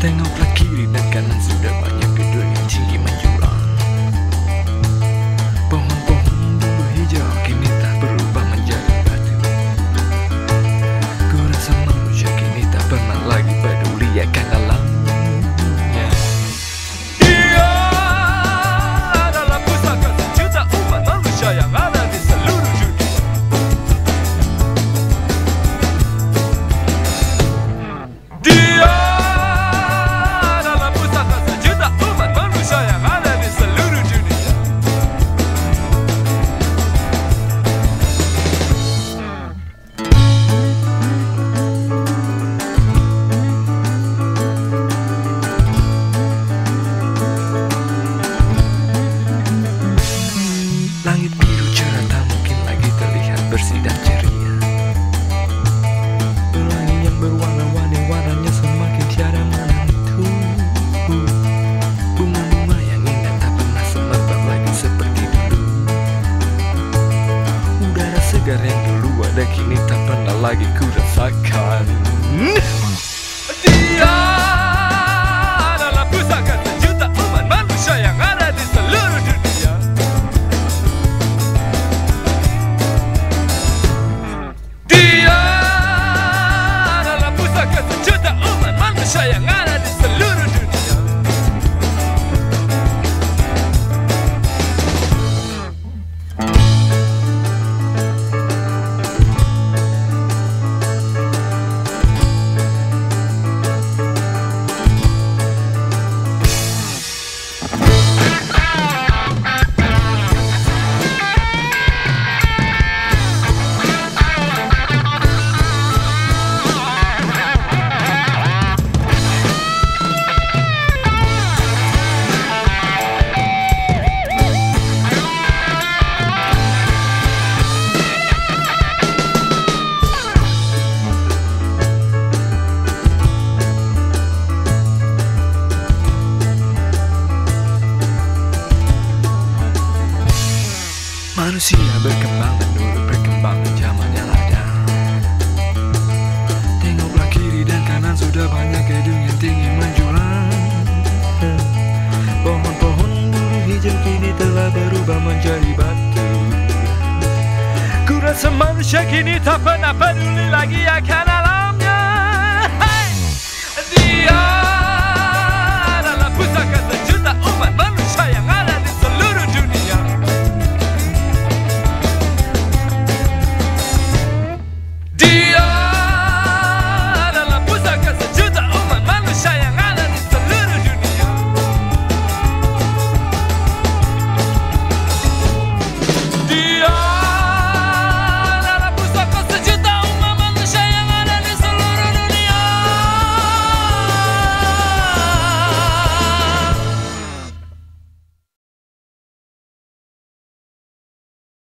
Tengoklah kiri dan kanan, sudah banyak gedung yang tinggi menjulang. Pohon-pohon dulu hijau kini tak berubah menjadi batu. Ku rasa manusia kini tak pernah lagi peduli akan alamnya. Dia adalah pusaka sejuta umat manusia yang ada di seluruh dunia. Dia yang ada di seluruh dunia. Langit biru cerah tak mungkin lagi terlihat bersih dan ceria. Pelangi yang berwarna-warni, warnanya semakin tiada menentu. Bunga-bunga yang indah tak pernah semerbak lagi seperti dulu. Udara segar yang dulu ada kini tak pernah lagi ku rasakan. Dia adalah pusaka sejuta umat manusia yang ada di seluruh dunia. Dia adalah pusaka sejuta umat manusia yang ada di seluruh dunia. Manusia berkembang dan dulu berkembang zaman yang ada. Tengoklah kiri dan kanan, sudah banyak gedung yang tinggi menjulang. Pohon-pohon dulu hijau kini telah berubah menjadi batu. Ku rasa manusia kini tak pernah peduli lagi akan